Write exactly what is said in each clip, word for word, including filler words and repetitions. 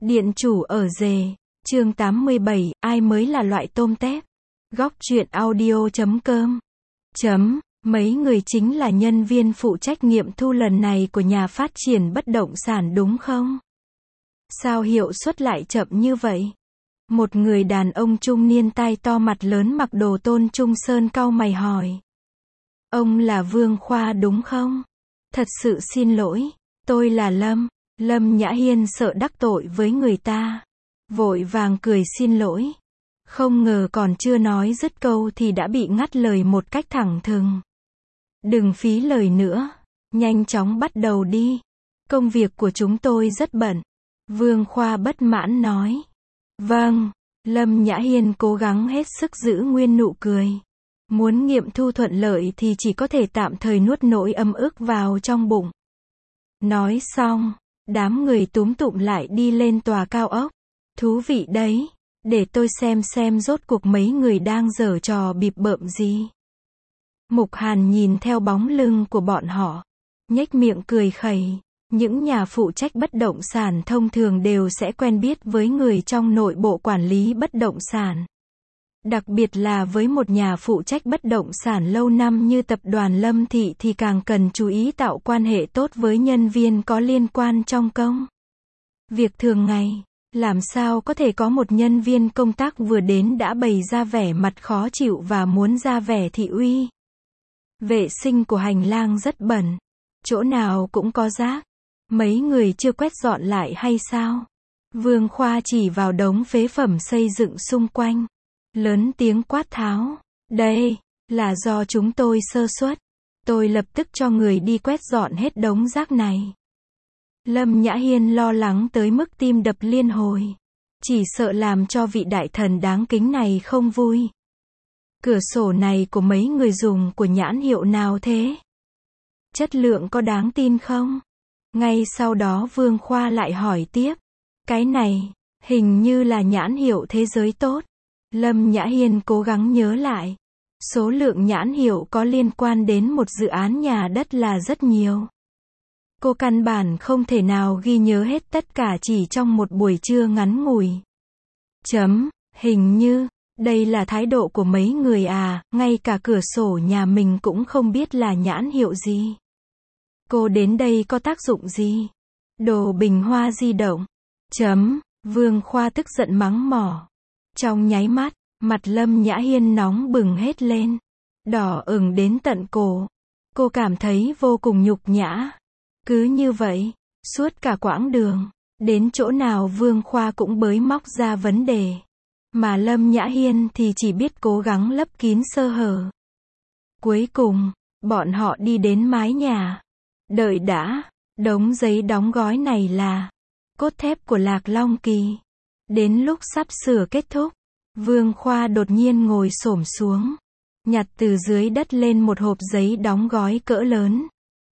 Điện chủ ở rề, chương tám mươi bảy, ai mới là loại tôm tép? Góc truyện audio chấm com. Chấm, mấy người chính là nhân viên phụ trách nghiệm thu lần này của nhà phát triển bất động sản đúng không? Sao hiệu suất lại chậm như vậy? Một người đàn ông trung niên tai to mặt lớn mặc đồ Tôn Trung Sơn cau mày hỏi. Ông là Vương Khoa đúng không? Thật sự xin lỗi, tôi là Lâm. Lâm Nhã Hiên sợ đắc tội với người ta, vội vàng cười xin lỗi. Không ngờ còn chưa nói dứt câu thì đã bị ngắt lời một cách thẳng thừng. Đừng phí lời nữa, nhanh chóng bắt đầu đi. Công việc của chúng tôi rất bận. Vương Khoa bất mãn nói. Vâng, Lâm Nhã Hiên cố gắng hết sức giữ nguyên nụ cười. Muốn nghiệm thu thuận lợi thì chỉ có thể tạm thời nuốt nỗi âm ức vào trong bụng. Nói xong, đám người túm tụm lại đi lên tòa cao ốc. Thú vị đấy, để tôi xem xem rốt cuộc mấy người đang giở trò bịp bợm gì. Mục Hàn nhìn theo bóng lưng của bọn họ, nhếch miệng cười khẩy. Những nhà phụ trách bất động sản thông thường đều sẽ quen biết với người trong nội bộ quản lý bất động sản. Đặc biệt là với một nhà phụ trách bất động sản lâu năm như tập đoàn Lâm Thị thì càng cần chú ý tạo quan hệ tốt với nhân viên có liên quan trong công việc thường ngày. Làm sao có thể có một nhân viên công tác vừa đến đã bày ra vẻ mặt khó chịu và muốn ra vẻ thị uy. Vệ sinh của hành lang rất bẩn, chỗ nào cũng có rác. Mấy người chưa quét dọn lại hay sao? Vương Khoa chỉ vào đống phế phẩm xây dựng xung quanh, lớn tiếng quát tháo. Đây, là do chúng tôi sơ suất. Tôi lập tức cho người đi quét dọn hết đống rác này. Lâm Nhã Hiên lo lắng tới mức tim đập liên hồi. Chỉ sợ làm cho vị đại thần đáng kính này không vui. Cửa sổ này của mấy người dùng của nhãn hiệu nào thế? Chất lượng có đáng tin không? Ngay sau đó Vương Khoa lại hỏi tiếp. Cái này, hình như là nhãn hiệu thế giới tốt. Lâm Nhã Hiên cố gắng nhớ lại. Số lượng nhãn hiệu có liên quan đến một dự án nhà đất là rất nhiều. Cô căn bản không thể nào ghi nhớ hết tất cả chỉ trong một buổi trưa ngắn ngủi. Chấm, hình như, đây là thái độ của mấy người à, ngay cả cửa sổ nhà mình cũng không biết là nhãn hiệu gì. Cô đến đây có tác dụng gì? Đồ bình hoa di động. Chấm, Vương Khoa tức giận mắng mỏ. Trong nháy mắt, mặt Lâm Nhã Hiên nóng bừng hết lên. Đỏ ửng đến tận cổ. Cô cảm thấy vô cùng nhục nhã. Cứ như vậy, suốt cả quãng đường, đến chỗ nào Vương Khoa cũng bới móc ra vấn đề. Mà Lâm Nhã Hiên thì chỉ biết cố gắng lấp kín sơ hở. Cuối cùng, bọn họ đi đến mái nhà. Đợi đã, đống giấy đóng gói này là cốt thép của Lạc Long Kỳ. Đến lúc sắp sửa kết thúc, Vương Khoa đột nhiên ngồi xổm xuống, nhặt từ dưới đất lên một hộp giấy đóng gói cỡ lớn.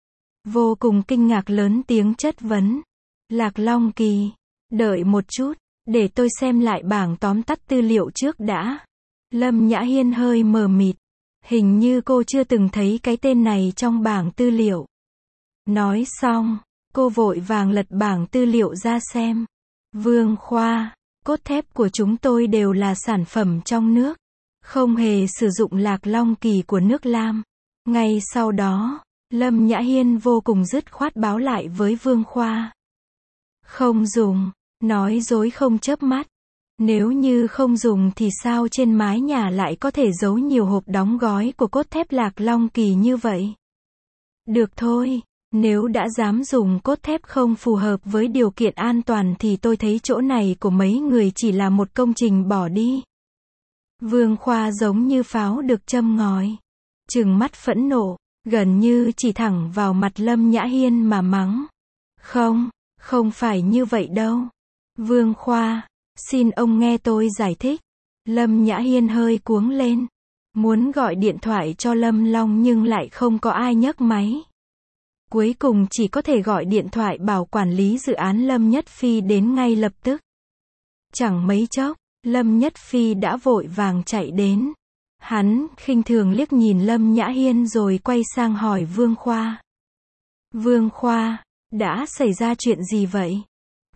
Vô cùng kinh ngạc lớn tiếng chất vấn. Lạc Long Kỳ, đợi một chút, để tôi xem lại bảng tóm tắt tư liệu trước đã. Lâm Nhã Hiên hơi mờ mịt, hình như cô chưa từng thấy cái tên này trong bảng tư liệu. Nói xong, cô vội vàng lật bảng tư liệu ra xem. Vương Khoa, cốt thép của chúng tôi đều là sản phẩm trong nước, không hề sử dụng Lạc Long Kỳ của nước Lam. Ngay sau đó, Lâm Nhã Hiên vô cùng dứt khoát báo lại với Vương Khoa. Không dùng, nói dối không chớp mắt. Nếu như không dùng thì sao trên mái nhà lại có thể giấu nhiều hộp đóng gói của cốt thép Lạc Long Kỳ như vậy? Được thôi, nếu đã dám dùng cốt thép không phù hợp với điều kiện an toàn thì tôi thấy chỗ này của mấy người chỉ là một công trình bỏ đi. Vương Khoa giống như pháo được châm ngòi, trừng mắt phẫn nộ, gần như chỉ thẳng vào mặt Lâm Nhã Hiên mà mắng. Không, không phải như vậy đâu. Vương Khoa, xin ông nghe tôi giải thích. Lâm Nhã Hiên hơi cuống lên, muốn gọi điện thoại cho Lâm Long nhưng lại không có ai nhấc máy. Cuối cùng chỉ có thể gọi điện thoại bảo quản lý dự án Lâm Nhất Phi đến ngay lập tức. Chẳng mấy chốc, Lâm Nhất Phi đã vội vàng chạy đến. Hắn khinh thường liếc nhìn Lâm Nhã Hiên rồi quay sang hỏi Vương Khoa. Vương Khoa, đã xảy ra chuyện gì vậy?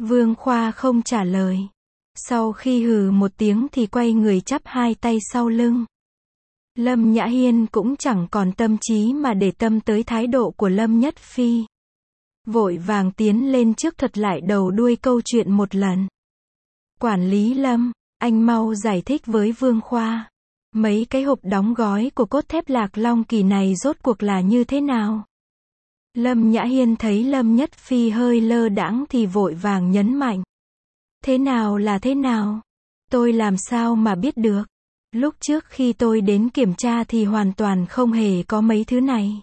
Vương Khoa không trả lời. Sau khi hừ một tiếng thì quay người chắp hai tay sau lưng. Lâm Nhã Hiên cũng chẳng còn tâm trí mà để tâm tới thái độ của Lâm Nhất Phi. Vội vàng tiến lên trước thuật lại đầu đuôi câu chuyện một lần. Quản lý Lâm, anh mau giải thích với Vương Khoa. Mấy cái hộp đóng gói của cốt thép Lạc Long Kỳ này rốt cuộc là như thế nào? Lâm Nhã Hiên thấy Lâm Nhất Phi hơi lơ đãng thì vội vàng nhấn mạnh. Thế nào là thế nào? Tôi làm sao mà biết được? Lúc trước khi tôi đến kiểm tra thì hoàn toàn không hề có mấy thứ này.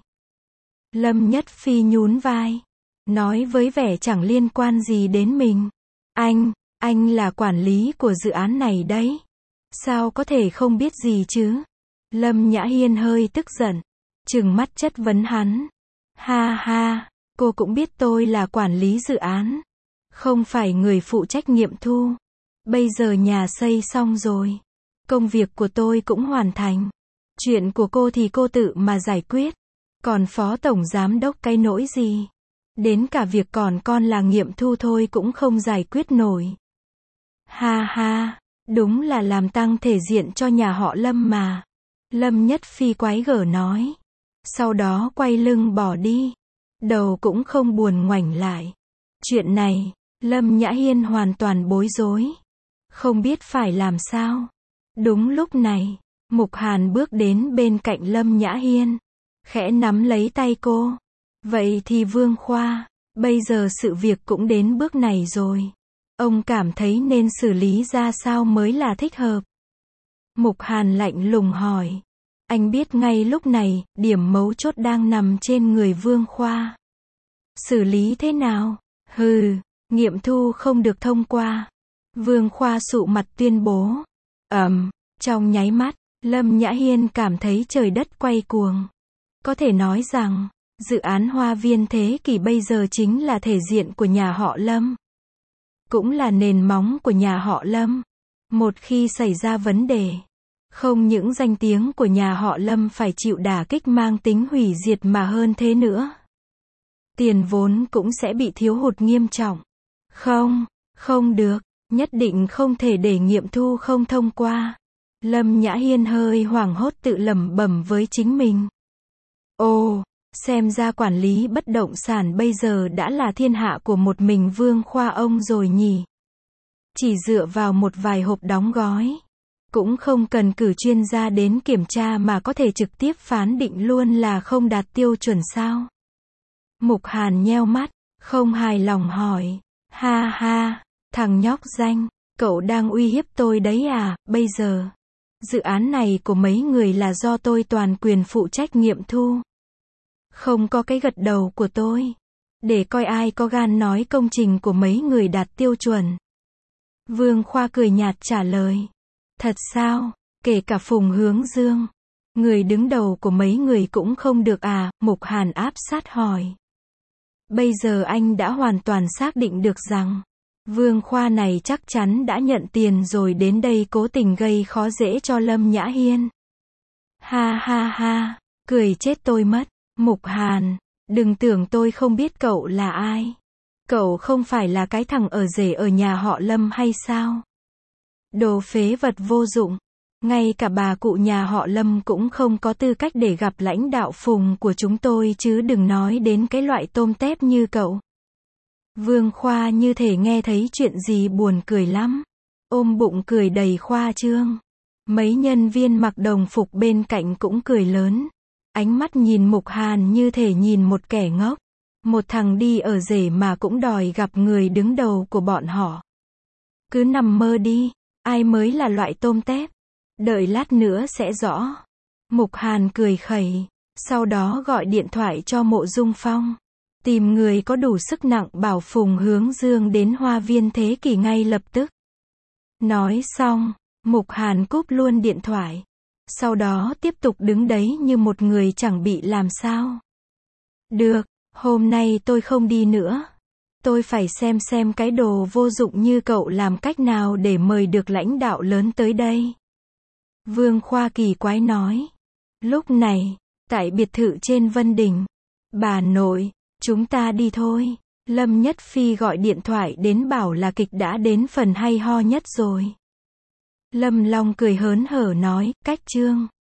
Lâm Nhất Phi nhún vai. Nói với vẻ chẳng liên quan gì đến mình. Anh, anh là quản lý của dự án này đấy. Sao có thể không biết gì chứ? Lâm Nhã Hiên hơi tức giận. Trừng mắt chất vấn hắn. Ha ha, cô cũng biết tôi là quản lý dự án. Không phải người phụ trách nghiệm thu. Bây giờ nhà xây xong rồi. Công việc của tôi cũng hoàn thành. Chuyện của cô thì cô tự mà giải quyết. Còn phó tổng giám đốc cái nỗi gì? Đến cả việc còn con là nghiệm thu thôi cũng không giải quyết nổi. Ha ha, đúng là làm tăng thể diện cho nhà họ Lâm mà. Lâm Nhất Phi quái gở nói. Sau đó quay lưng bỏ đi. Đầu cũng không buồn ngoảnh lại. Chuyện này, Lâm Nhã Hiên hoàn toàn bối rối. Không biết phải làm sao. Đúng lúc này, Mục Hàn bước đến bên cạnh Lâm Nhã Hiên. Khẽ nắm lấy tay cô. Vậy thì Vương Khoa, bây giờ sự việc cũng đến bước này rồi. Ông cảm thấy nên xử lý ra sao mới là thích hợp? Mục Hàn lạnh lùng hỏi. Anh biết ngay lúc này, điểm mấu chốt đang nằm trên người Vương Khoa. Xử lý thế nào? Hừ, nghiệm thu không được thông qua. Vương Khoa sụ mặt tuyên bố. Ầm, um, trong nháy mắt, Lâm Nhã Hiên cảm thấy trời đất quay cuồng. Có thể nói rằng, dự án Hoa Viên Thế Kỷ bây giờ chính là thể diện của nhà họ Lâm. Cũng là nền móng của nhà họ Lâm. Một khi xảy ra vấn đề, không những danh tiếng của nhà họ Lâm phải chịu đả kích mang tính hủy diệt mà hơn thế nữa. Tiền vốn cũng sẽ bị thiếu hụt nghiêm trọng. Không, không được, nhất định không thể để nghiệm thu không thông qua. Lâm Nhã Hiên hơi hoảng hốt tự lẩm bẩm với chính mình. Ồ, xem ra quản lý bất động sản bây giờ đã là thiên hạ của một mình Vương Khoa ông rồi nhỉ. Chỉ dựa vào một vài hộp đóng gói. Cũng không cần cử chuyên gia đến kiểm tra mà có thể trực tiếp phán định luôn là không đạt tiêu chuẩn sao? Mục Hàn nheo mắt, không hài lòng hỏi. Ha ha, thằng nhóc danh, cậu đang uy hiếp tôi đấy à, bây giờ. Dự án này của mấy người là do tôi toàn quyền phụ trách nghiệm thu. Không có cái gật đầu của tôi. Để coi ai có gan nói công trình của mấy người đạt tiêu chuẩn. Vương Khoa cười nhạt trả lời. Thật sao, kể cả Phùng Hướng Dương. Người đứng đầu của mấy người cũng không được à, Mục Hàn áp sát hỏi. Bây giờ anh đã hoàn toàn xác định được rằng, Vương Khoa này chắc chắn đã nhận tiền rồi đến đây cố tình gây khó dễ cho Lâm Nhã Hiên. Ha ha ha, cười chết tôi mất. Mục Hàn, đừng tưởng tôi không biết cậu là ai. Cậu không phải là cái thằng ở rể ở nhà họ Lâm hay sao? Đồ phế vật vô dụng. Ngay cả bà cụ nhà họ Lâm cũng không có tư cách để gặp lãnh đạo Phùng của chúng tôi chứ đừng nói đến cái loại tôm tép như cậu. Vương Khoa như thể nghe thấy chuyện gì buồn cười lắm. Ôm bụng cười đầy khoa trương. Mấy nhân viên mặc đồng phục bên cạnh cũng cười lớn. Ánh mắt nhìn Mục Hàn như thể nhìn một kẻ ngốc. Một thằng đi ở rể mà cũng đòi gặp người đứng đầu của bọn họ. Cứ nằm mơ đi, ai mới là loại tôm tép. Đợi lát nữa sẽ rõ. Mục Hàn cười khẩy, sau đó gọi điện thoại cho Mộ Dung Phong. Tìm người có đủ sức nặng bảo Phùng Hướng Dương đến Hoa Viên Thế Kỷ ngay lập tức. Nói xong, Mục Hàn cúp luôn điện thoại. Sau đó tiếp tục đứng đấy như một người chẳng bị làm sao. Được, hôm nay tôi không đi nữa. Tôi phải xem xem cái đồ vô dụng như cậu làm cách nào để mời được lãnh đạo lớn tới đây. Vương Khoa kỳ quái nói. Lúc này, tại biệt thự trên Vân Đình. Bà nội, chúng ta đi thôi. Lâm Nhất Phi gọi điện thoại đến bảo là kịch đã đến phần hay ho nhất rồi. Lâm Long cười hớn hở nói, cách chương.